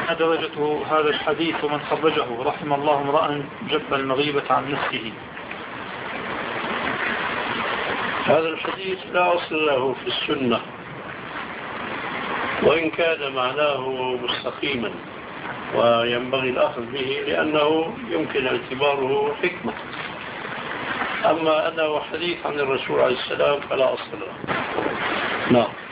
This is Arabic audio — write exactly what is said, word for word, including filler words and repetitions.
ما درجة هذا الحديث ومن خرجه؟ رحم الله امرأ جب المغيبة عن نفسه. هذا الحديث لا أصل له في السنة، وإن كان معناه مستقيما وينبغي الأخذ به لأنه يمكن اعتباره حكمة. أما أنه حديث عن الرسول عليه السلام فلا أصل له. نعم.